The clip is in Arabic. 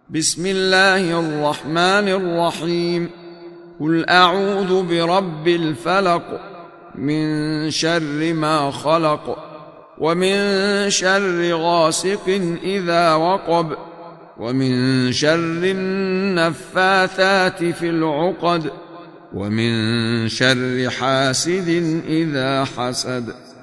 بسم الله الرحمن الرحيم. قل أعوذ برب الفلق، من شر ما خلق، ومن شر غاسق إذا وقب، ومن شر النفاثات في العقد، ومن شر حاسد إذا حسد.